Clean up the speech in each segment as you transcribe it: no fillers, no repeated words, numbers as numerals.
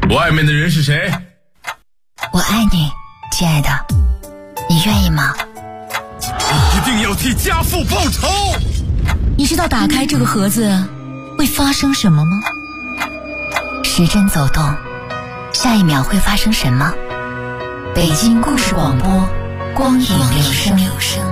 外面的人是谁？ 我爱你，亲爱的，你愿意吗？ 你一定要替家父报仇！ 你知道打开这个盒子会发生什么吗？时针走动，下一秒会发生什么？北京故事广播，光影留声。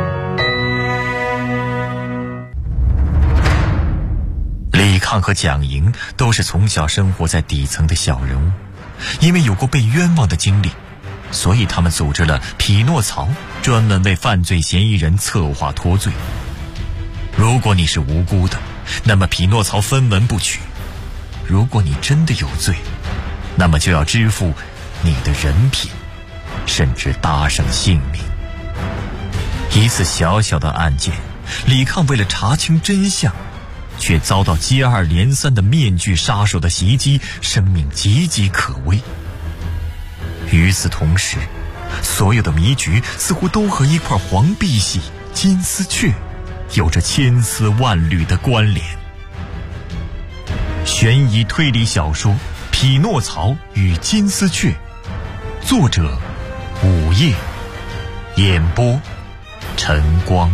李抗和蒋莹都是从小生活在底层的小人物，因为有过被冤枉的经历，所以他们组织了匹诺曹，专门为犯罪嫌疑人策划脱罪。如果你是无辜的，那么匹诺曹分文不取；如果你真的有罪，那么就要支付你的人品，甚至搭上性命。一次小小的案件，李抗为了查清真相，却遭到接二连三的面具杀手的袭击，生命岌岌可危。与此同时，所有的迷局似乎都和一块黄碧玺、金丝雀有着千丝万缕的关联。悬疑推理小说《匹诺曹与金丝雀》，作者午夜，演播晨光。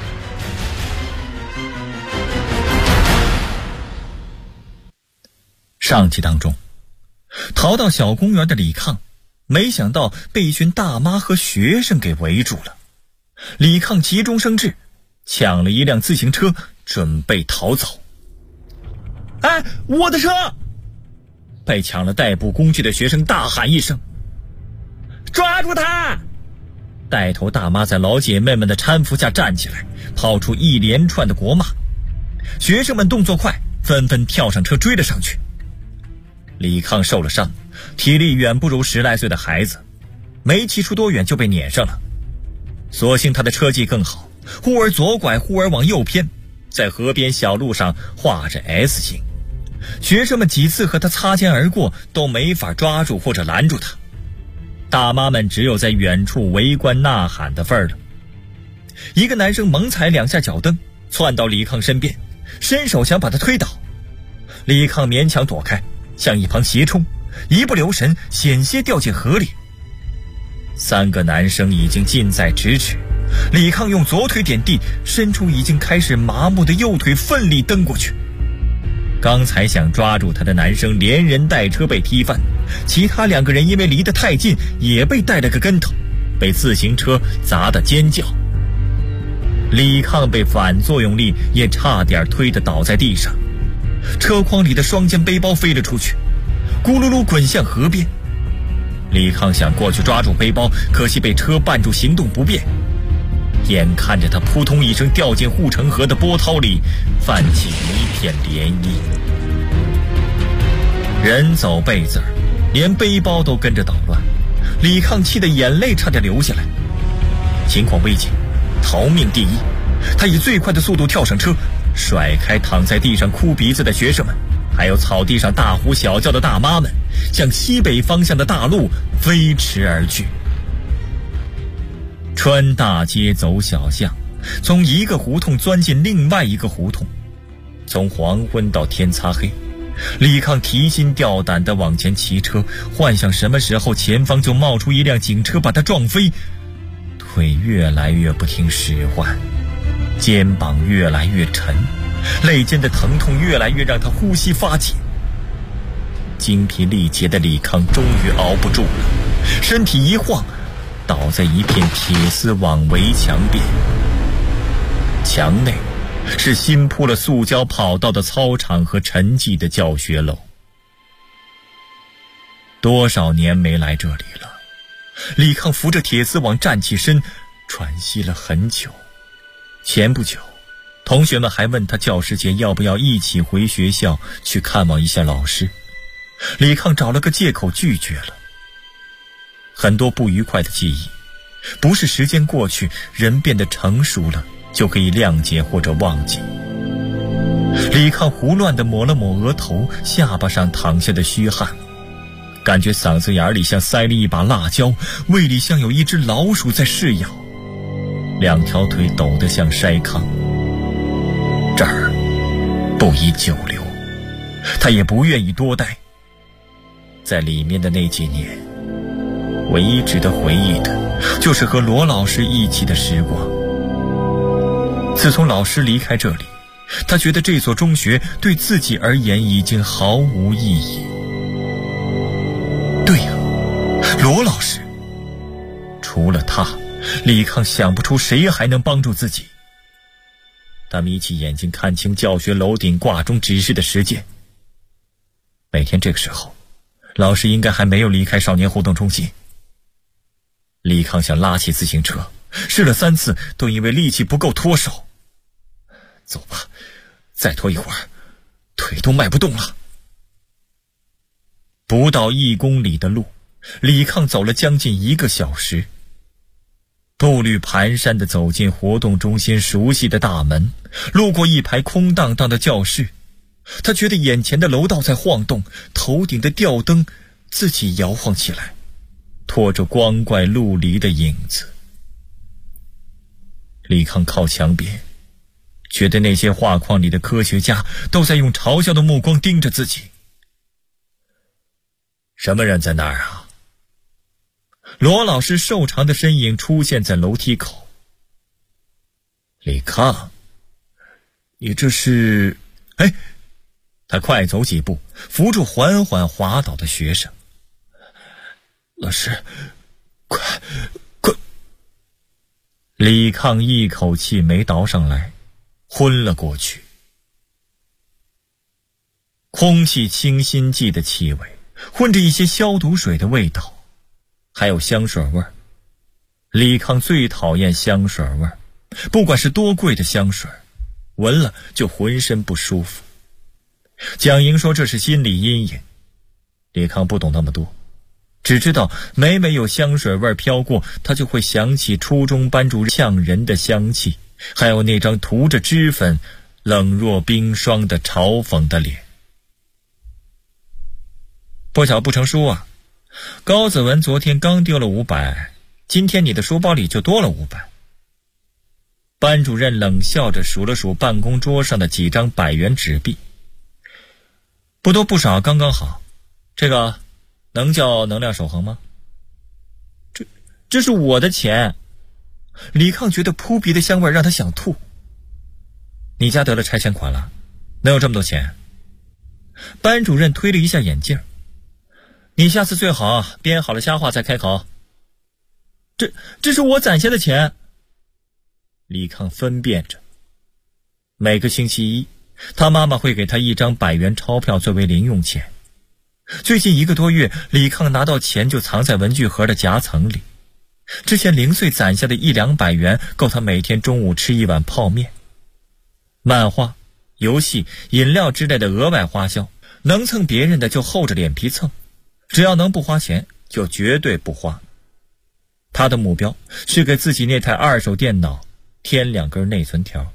上集当中，逃到小公园的李抗，没想到被一群大妈和学生给围住了。李抗急中生智，抢了一辆自行车，准备逃走。哎，我的车！被抢了代步工具的学生大喊一声：抓住他！带头大妈在老姐妹们的搀扶下站起来，抛出一连串的国骂。学生们动作快，纷纷跳上车追了上去。李抗受了伤，体力远不如10来岁的孩子，没骑出多远就被撵上了。所幸他的车技更好，忽而左拐，忽而往右偏，在河边小路上画着 S 型。学生们几次和他擦肩而过，都没法抓住或者拦住他。大妈们只有在远处围观呐喊的份儿了。一个男生猛踩2下脚蹬，窜到李抗身边，伸手想把他推倒。李抗勉强躲开，向一旁斜冲，一不留神险些掉进河里。3个男生已经近在咫尺，李抗用左腿点地，伸出已经开始麻木的右腿奋力蹬过去。刚才想抓住他的男生连人带车被踢翻，其他2个人因为离得太近也被带了个跟头，被自行车砸得尖叫。李抗被反作用力也差点推得倒在地上，车筐里的双肩背包飞了出去，咕噜噜滚向河边。李抗想过去抓住背包，可惜被车绊住，行动不便。眼看着他扑通一声掉进护城河的波涛里，泛起一片涟漪。人走背字儿，连背包都跟着捣乱。李抗气得眼泪差点流下来。情况危急，逃命第一，他以最快的速度跳上车，甩开躺在地上哭鼻子的学生们，还有草地上大呼小叫的大妈们，向西北方向的大路飞驰而去。穿大街走小巷，从一个胡同钻进另外一个胡同，从黄昏到天擦黑，李抗提心吊胆地往前骑车，幻想什么时候前方就冒出一辆警车把他撞飞。腿越来越不听使唤，肩膀越来越沉，肋间的疼痛越来越让他呼吸发紧。精疲力竭的李抗终于熬不住了，身体一晃，倒在一片铁丝网围墙边。墙内是新铺了塑胶跑道的操场和沉寂的教学楼。多少年没来这里了，李抗扶着铁丝网站起身，喘息了很久。前不久，同学们还问他教师节要不要一起回学校去看望一下老师。李抗找了个借口拒绝了。很多不愉快的记忆，不是时间过去，人变得成熟了就可以谅解或者忘记。李抗胡乱地抹了抹额头，下巴上淌下的虚汗，感觉嗓子眼里像塞了一把辣椒，胃里像有一只老鼠在噬咬，2条腿抖得像筛糠。这儿不宜久留，他也不愿意多待。 在里面的那几年，唯一值得回忆的就是和罗老师一起的时光。自从老师离开这里，他觉得这所中学对自己而言已经毫无意义。对呀，罗老师，除了他，李康想不出谁还能帮助自己。他眯起眼睛看清教学楼顶挂钟指示的时间，每天这个时候，老师应该还没有离开少年活动中心。李康想拉起自行车，试了3次，都因为力气不够脱手。走吧，再拖一会儿，腿都迈不动了。不到1公里的路，李康走了将近1个小时，步履蹒跚地走进活动中心熟悉的大门，路过一排空荡荡的教室，他觉得眼前的楼道在晃动，头顶的吊灯自己摇晃起来，拖着光怪陆离的影子。李康靠墙边，觉得那些画框里的科学家都在用嘲笑的目光盯着自己。什么人在那儿啊？罗老师瘦长的身影出现在楼梯口。李康，你这是……他快走几步，扶住缓缓滑倒的学生。老师，快！李康一口气没倒上来，昏了过去。空气清新剂的气味，混着一些消毒水的味道，还有香水味儿。李康最讨厌香水味儿，不管是多贵的香水，闻了就浑身不舒服。蒋莹说这是心理阴影，李康不懂那么多，只知道每有香水味飘过，他就会想起初中班主任呛人的香气，还有那张涂着脂粉冷若冰霜的嘲讽的脸。不巧不成书啊，高子文昨天刚丢了500，今天你的书包里就多了500。班主任冷笑着数了数办公桌上的几张100元纸币，不多不少，刚刚好。这个能叫能量守恒吗？这是我的钱。李康觉得扑鼻的香味让他想吐。你家得了拆迁款了，能有这么多钱？班主任推了一下眼镜。你下次最好编好了瞎话再开口。这是我攒下的钱。李康分辨着，每个星期一，他妈妈会给他1张100元钞票作为零用钱。最近1个多月，李康拿到钱就藏在文具盒的夹层里。之前零碎攒下的100-200元够他每天中午吃1碗泡面。漫画、游戏、饮料之类的额外花销，能蹭别人的就厚着脸皮蹭，只要能不花钱就绝对不花。他的目标是给自己那台2手电脑添2根内存条。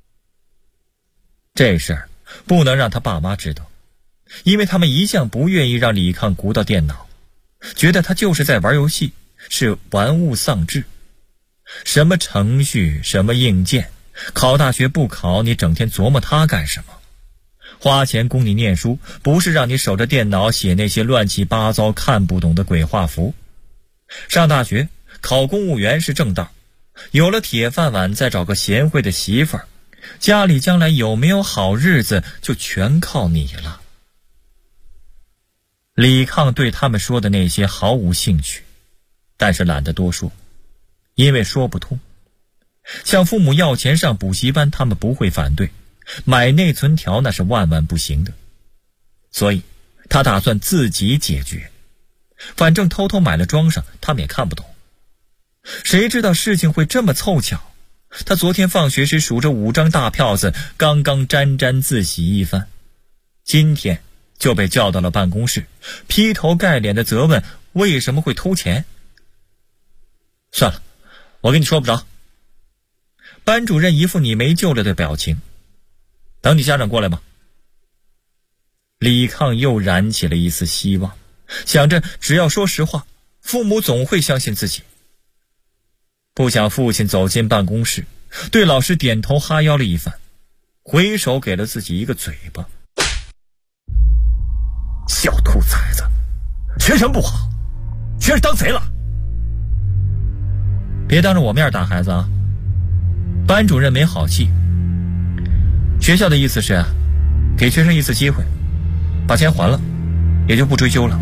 这事儿不能让他爸妈知道，因为他们一向不愿意让李康鼓捣电脑，觉得他就是在玩游戏，是玩物丧志。什么程序，什么硬件，考大学不考，你整天琢磨它干什么？花钱供你念书，不是让你守着电脑写那些乱七八糟看不懂的鬼画符。上大学考公务员是正道，有了铁饭碗，再找个贤惠的媳妇儿，家里将来有没有好日子就全靠你了。李康对他们说的那些毫无兴趣，但是懒得多说，因为说不通。向父母要钱上补习班他们不会反对，买内存条那是万万不行的，所以他打算自己解决。反正偷偷买了装上，他们也看不懂。谁知道事情会这么凑巧，他昨天放学时数着5张大票子，刚刚沾沾自喜一番，今天就被叫到了办公室，劈头盖脸的责问为什么会偷钱。算了，我跟你说不着。班主任一副你没救了的表情，等你家长过来吧。李康又燃起了一丝希望，想着只要说实话，父母总会相信自己。不想父亲走进办公室，对老师点头哈腰了一番，回手给了自己一个嘴巴。小兔崽子， 学什么不好？学是当贼了。别当着我面打孩子啊！班主任没好气。学校的意思是给学生一次机会，把钱还了也就不追究了。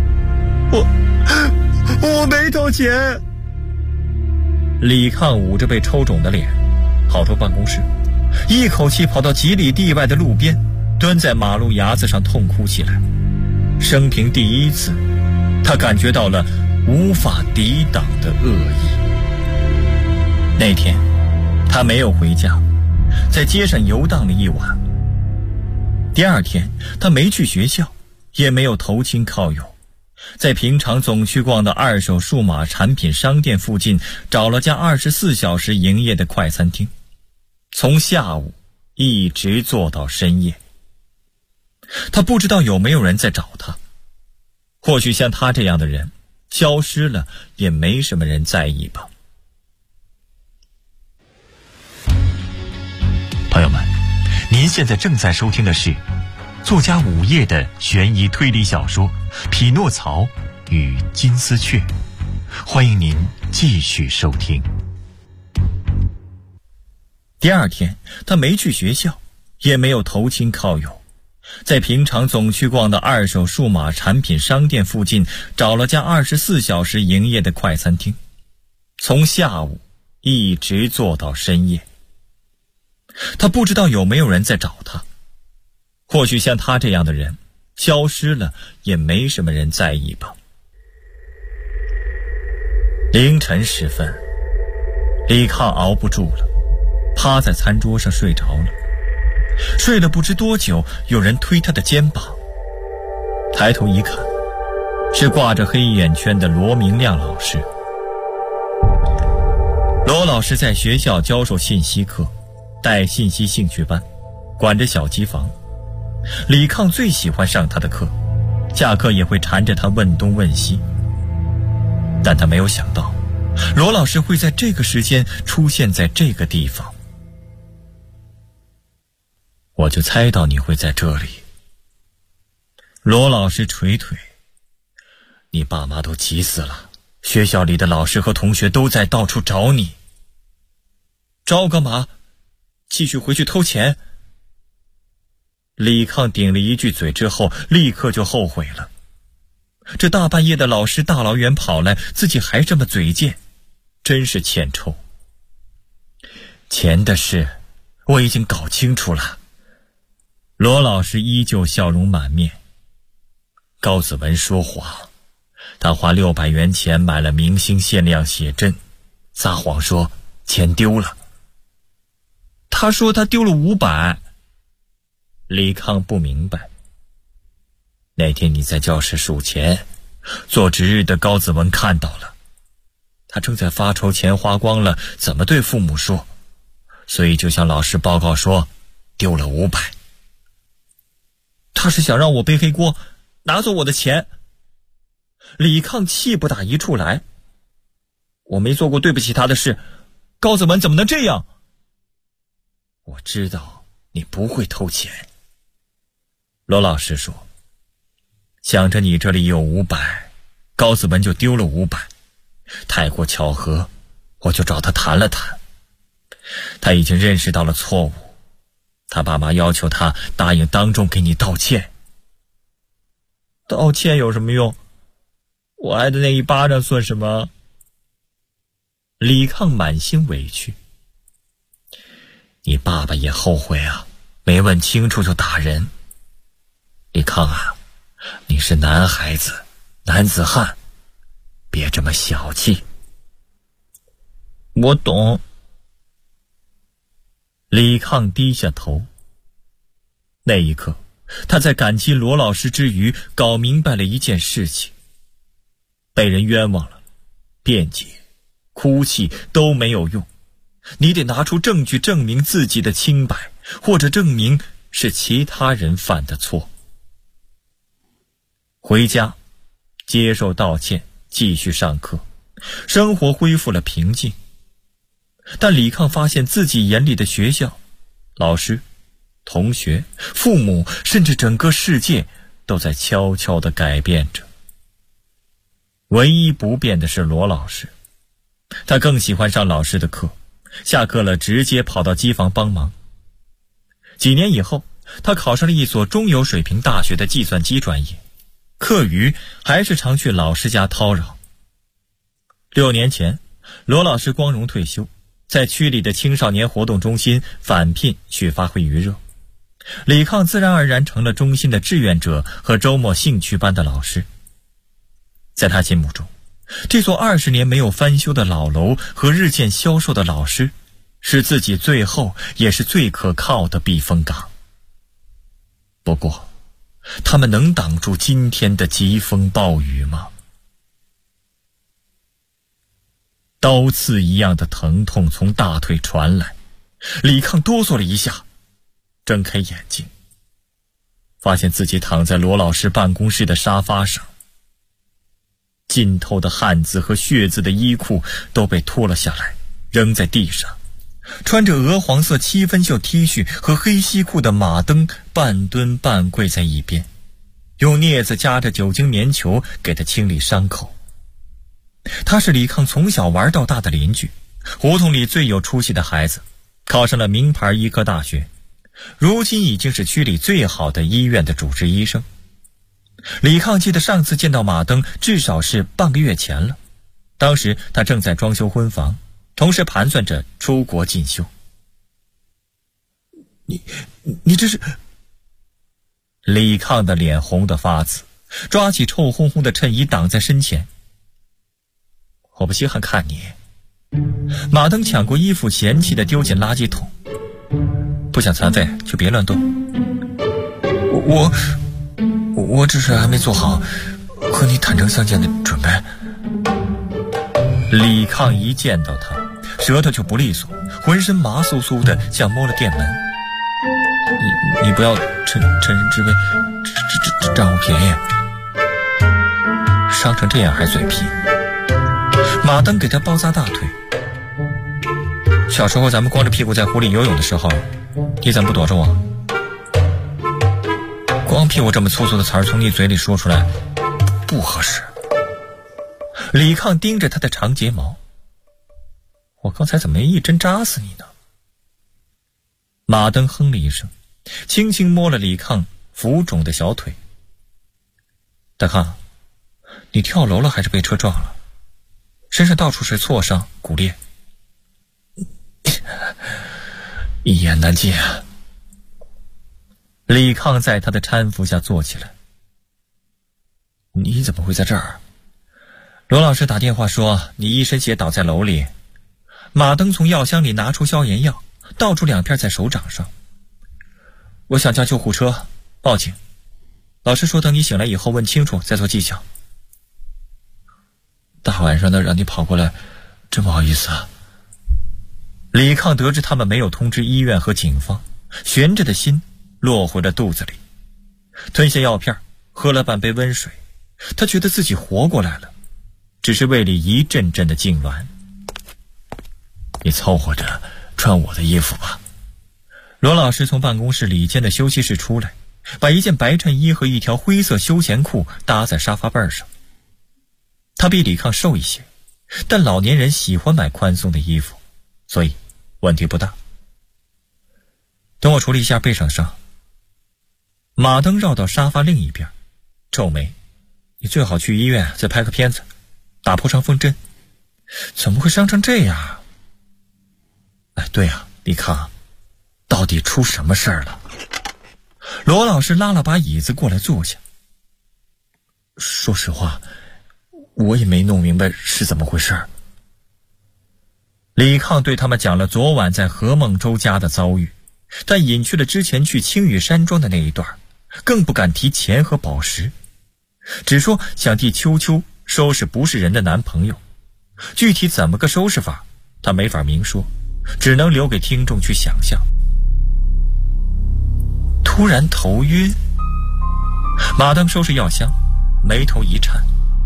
我没偷钱。李抗捂着被抽肿的脸跑出办公室，一口气跑到几里地外的路边，蹲在马路牙子上痛哭起来。生平第一次，他感觉到了无法抵挡的恶意。那天他没有回家，在街上游荡了一晚。第二天他没去学校，也没有投亲靠友，在平常总去逛的二手数码产品商店附近找了家24小时营业的快餐厅，从下午一直做到深夜。他不知道有没有人在找他，或许像他这样的人消失了也没什么人在意吧。 朋友们，您现在正在收听的是作家午夜的悬疑推理小说《匹诺曹与金丝雀》，欢迎您继续收听。 第二天他没去学校，也没有投亲靠友，在平常总去逛的二手数码产品商店附近找了家24小时营业的快餐厅，从下午一直做到深夜。他不知道有没有人在找他，或许像他这样的人消失了也没什么人在意吧。凌晨时分，李抗熬不住了，趴在餐桌上睡着了。睡了不知多久，有人推他的肩膀，抬头一看，是挂着黑眼圈的罗明亮老师。罗老师在学校教授信息课，带信息兴趣班，管着小机房。李抗最喜欢上他的课，下课也会缠着他问东问西。但他没有想到，罗老师会在这个时间出现在这个地方。我就猜到你会在这里。罗老师捶腿，你爸妈都急死了，学校里的老师和同学都在到处找你。找我干嘛？继续回去偷钱？李抗顶了一句嘴之后，立刻就后悔了。这大半夜的老师大老远跑来，自己还这么嘴贱，真是欠抽。钱的事我已经搞清楚了。罗老师依旧笑容满面。高子文说谎，他花600元钱买了明星限量写真，撒谎说钱丢了。他说他丢了500。李抗不明白。那天你在教室数钱，做值日的高子文看到了，他正在发愁钱花光了怎么对父母说，所以就向老师报告说丢了500。他是想让我背黑锅，拿走我的钱。李抗气不打一处来。我没做过对不起他的事，高子文怎么能这样？我知道你不会偷钱。罗老师说，想着你这里有500，高子文就丢了500，太过巧合，我就找他谈了谈。他已经认识到了错误，他爸妈要求他答应当众给你道歉。道歉有什么用？我挨的那一巴掌算什么？李抗满心委屈。你爸爸也后悔啊，没问清楚就打人。李抗啊，你是男孩子，男子汉，别这么小气。我懂。李抗低下头。那一刻，他在感激罗老师之余，搞明白了一件事情：被人冤枉了，辩解、哭泣都没有用，你得拿出证据证明自己的清白，或者证明是其他人犯的错。回家，接受道歉，继续上课，生活恢复了平静。但李抗发现自己眼里的学校、老师、同学、父母，甚至整个世界都在悄悄地改变着。 唯一不变的是罗老师，他更喜欢上老师的课，下课了直接跑到机房帮忙。几年以后，他考上了一所中游水平大学的计算机专业，课余还是常去老师家叨扰。6年前，罗老师光荣退休，在区里的青少年活动中心返聘去发挥余热。李抗自然而然成了中心的志愿者和周末兴趣班的老师。在他心目中，这座20年没有翻修的老楼和日渐消瘦的老师，是自己最后也是最可靠的避风港。不过，他们能挡住今天的疾风暴雨吗？刀刺一样的疼痛从大腿传来，李抗哆嗦了一下，睁开眼睛，发现自己躺在罗老师办公室的沙发上，浸透的汗渍和血渍的衣裤都被脱了下来，扔在地上。穿着鹅黄色七分袖 T 恤和黑西裤的马登半蹲半跪在一边，用镊子夹着酒精棉球给他清理伤口。他是李抗从小玩到大的邻居，胡同里最有出息的孩子，考上了名牌医科大学，如今已经是区里最好的医院的主治医生。李抗记得上次见到马登至少是半个月前了，当时他正在装修婚房，同时盘算着出国进修。你这是……李抗的脸红得发紫，抓起臭烘烘的衬衣挡在身前。我不稀罕看你。马登抢过衣服，嫌弃地丢进垃圾桶。不想残废就别乱动。我只是还没做好和你坦诚相见的准备。李抗一见到他，舌头就不利索，浑身麻酥酥的，像摸了电门。你不要趁人之危占我便宜，伤成这样还嘴皮。马登给他包扎大腿。小时候咱们光着屁股在湖里游泳的时候，你怎么不躲着我？光屁股这么粗俗的词儿从你嘴里说出来不合适。李抗盯着他的长睫毛，我刚才怎么没一针扎死你呢？马登哼了一声，轻轻摸了李抗浮肿的小腿。大抗，你跳楼了还是被车撞了？身上到处是挫伤骨裂。一言难尽啊。李抗在他的搀扶下坐起来。你怎么会在这儿？罗老师打电话说你一身血倒在楼里。马登从药箱里拿出消炎药，倒出2片在手掌上。我想叫救护车，报警。老师说等你醒来以后问清楚再做技巧。大晚上的让你跑过来，真不好意思啊。李抗得知他们没有通知医院和警方，悬着的心落回了肚子里，吞下药片，喝了半杯温水。他觉得自己活过来了，只是胃里一阵阵的痉挛。你凑合着穿我的衣服吧。罗老师从办公室里间的休息室出来，把一件白衬衣和一条灰色休闲裤搭在沙发背上。他比李抗瘦一些，但老年人喜欢买宽松的衣服，所以问题不大。等我处理一下背上的伤。马登绕到沙发另一边，皱眉，你最好去医院再拍个片子，打破伤风针。怎么会伤成这样？哎，对啊，李抗，到底出什么事儿了？罗老师拉了把椅子过来坐下。说实话，我也没弄明白是怎么回事。李抗对他们讲了昨晚在何梦舟家的遭遇，但隐去了之前去青玉山庄的那一段，更不敢提钱和宝石，只说想替秋秋收拾不是人的男朋友。具体怎么个收拾法，他没法明说，只能留给听众去想象。突然头晕，马登收拾药箱，眉头一颤。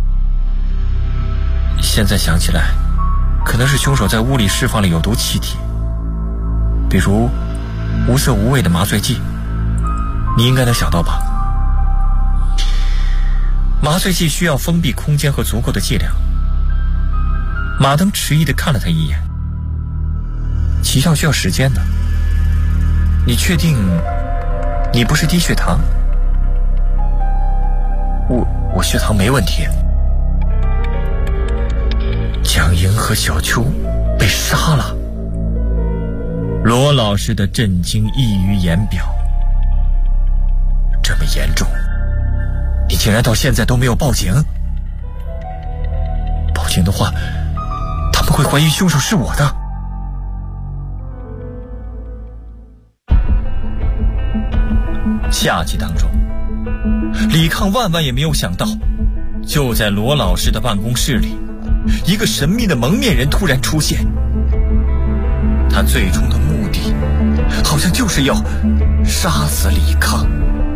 现在想起来，可能是凶手在屋里释放了有毒气体，比如无色无味的麻醉剂，你应该能想到吧？ 麻醉剂需要封闭空间和足够的剂量。马登迟疑地看了他一眼，起效需要时间的。你确定你不是低血糖？我血糖没问题。蒋莹和小秋被杀了。罗老师的震惊溢于言表。这么严重，你竟然到现在都没有报警？报警的话，他们会怀疑凶手是我的。下集当中，李抗万万也没有想到，就在罗老师的办公室里，一个神秘的蒙面人突然出现。他最终的目的好像就是要杀死李抗。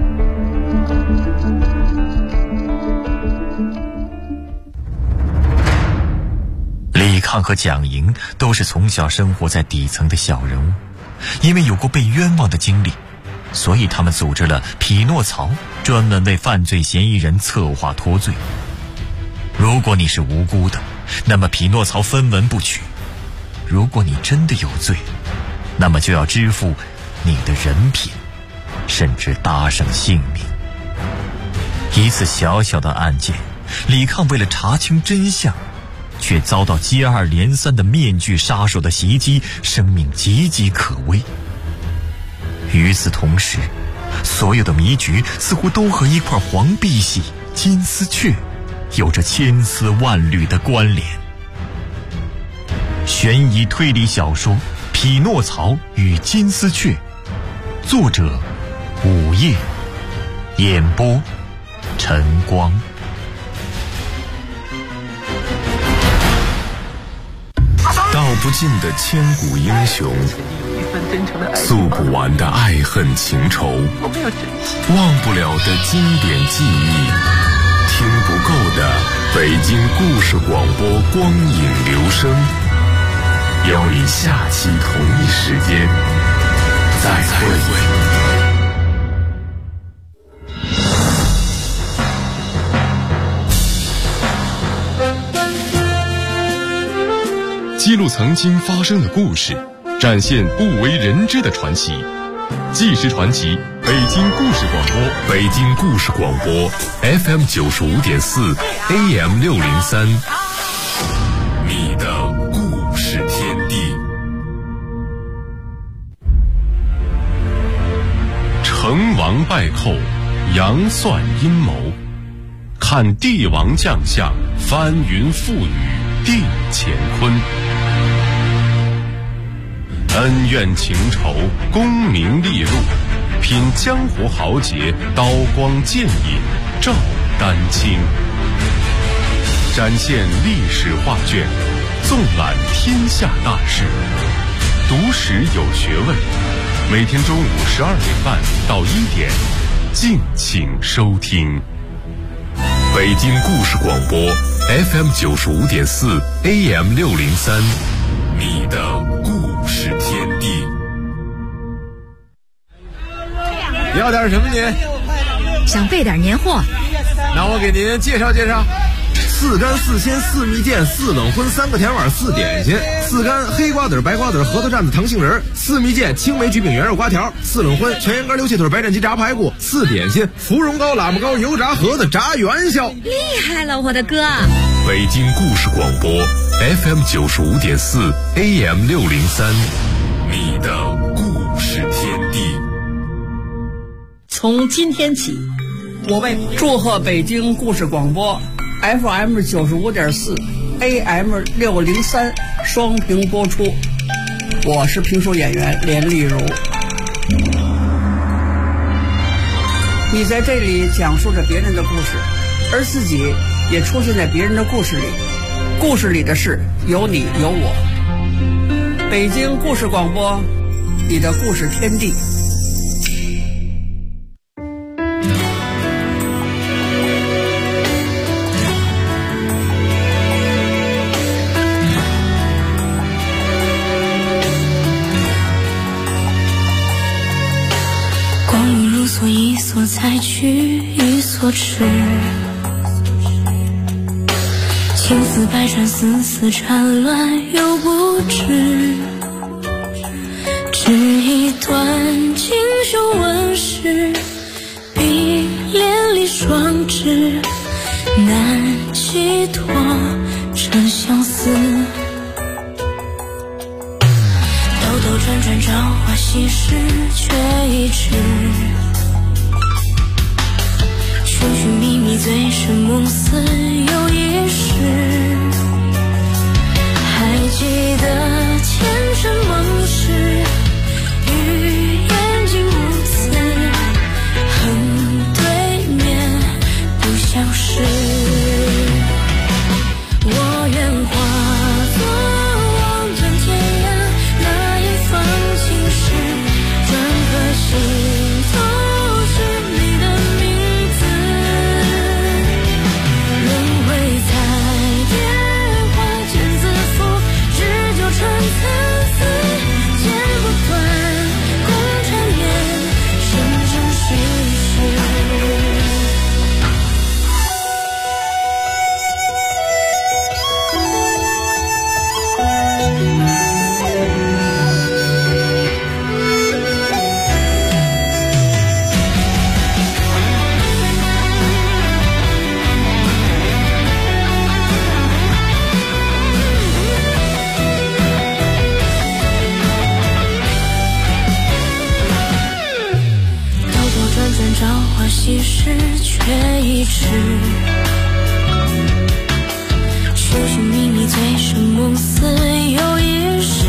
李抗和蒋莹都是从小生活在底层的小人物，因为有过被冤枉的经历，所以他们组织了匹诺曹，专门为犯罪嫌疑人策划脱罪。如果你是无辜的，那么匹诺曹分文不取；如果你真的有罪，那么就要支付你的人品，甚至搭上性命。一次小小的案件，李抗为了查清真相，却遭到接二连三的面具杀手的袭击，生命岌岌可危。与此同时，所有的迷局似乎都和一块黄碧玺、金丝雀有着千丝万缕的关联。悬疑推理小说《匹诺曹与金丝雀》，作者午夜，演播晨光。 道不尽的千古英雄，诉不完的爱恨情仇，忘不了的经典记忆，听不够的北京故事广播光影留声。邀你下期同一时间再会。 记录曾经发生的故事，展现不为人知的传奇。纪实传奇，北京故事广播， 北京故事广播 FM 95.4 AM 603，你的故事天地。 成王败寇，杨算阴谋，看帝王将相，翻云覆雨，定乾坤。恩怨情仇，功名利禄，品江湖豪杰，刀光剑影，照丹青。展现历史画卷，纵览天下大事，读史有学问。每天中午12点半到1点，敬请收听。 北京故事广播 FM 95.4 AM 603，你的故事天地。 要点什么您？ 想备点年货。 那我给您介绍介绍。4干4鲜4蜜饯4冷荤3个甜碗4点心，4干黑瓜子白瓜子核桃蘸子糖杏仁，4蜜饯青梅橘饼圆肉瓜条，4冷荤全羊肝溜切腿白斩鸡炸排骨，4点心芙蓉糕喇嘛糕油炸盒子炸元宵。 厉害了，我的哥！ 北京故事广播 FM 95.4 AM 603，你的故事天地。 从今天起，我为祝贺北京故事广播FM 95.4 AM 603双屏播出。我是评书演员连丽如。你在这里讲述着别人的故事，而自己也出现在别人的故事里。故事里的事有你有我。北京故事广播，你的故事天地。 一所采取，一所吃， 情丝百转，丝丝缠乱又不知，只一段锦绣纹饰，碧连理双枝，难寄托这相思。兜兜转转，朝花夕拾，却已迟。寻寻觅觅，醉生梦死又一世。还记得前尘梦事，与眼睛无词，恨对面不相识。我愿化作望断天涯那一方青石，转个心头是你的名字。轮回彩蝶花间自负，只纠缠参差，剪不断共缠绵，生生世世。朝花夕拾，却已迟。寻寻觅觅，醉生梦死又一世。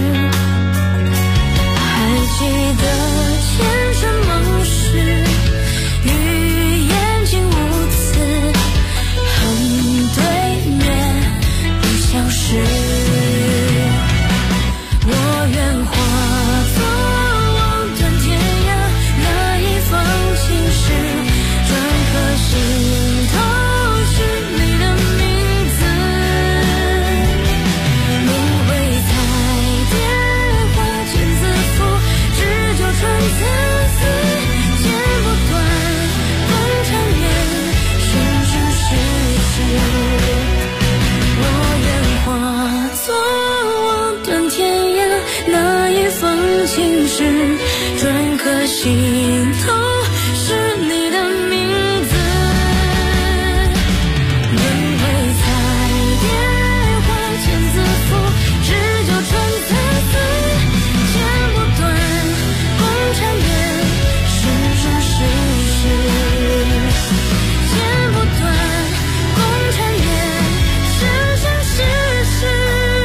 还记得前尘梦事，与眼睛无词，恨对面不相识。我愿化作望断天涯那一方青石，转个心头是你的名字。轮回彩蝶花间自负，只纠缠参差，剪不断共缠绵，生生世世。我愿化作望断天涯那一方青石，转个心头是你的名字。轮回彩蝶花间自负，只纠缠参差，剪不断共缠绵，生生世世。剪不断共缠绵，生生世世。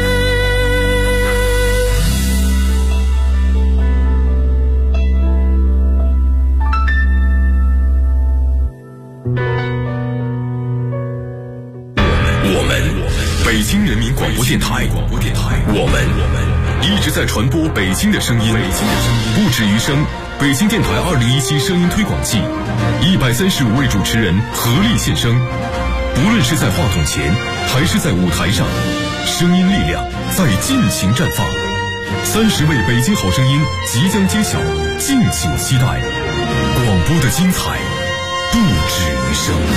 北京人民广播电台，我们一直在传播北京的声音，不止于声。北京电台2017声音推广季，135位主持人合力献声，不论是在话筒前还是在舞台上，声音力量在尽情绽放。30位北京好声音即将揭晓，敬请期待。广播的精彩不止于声。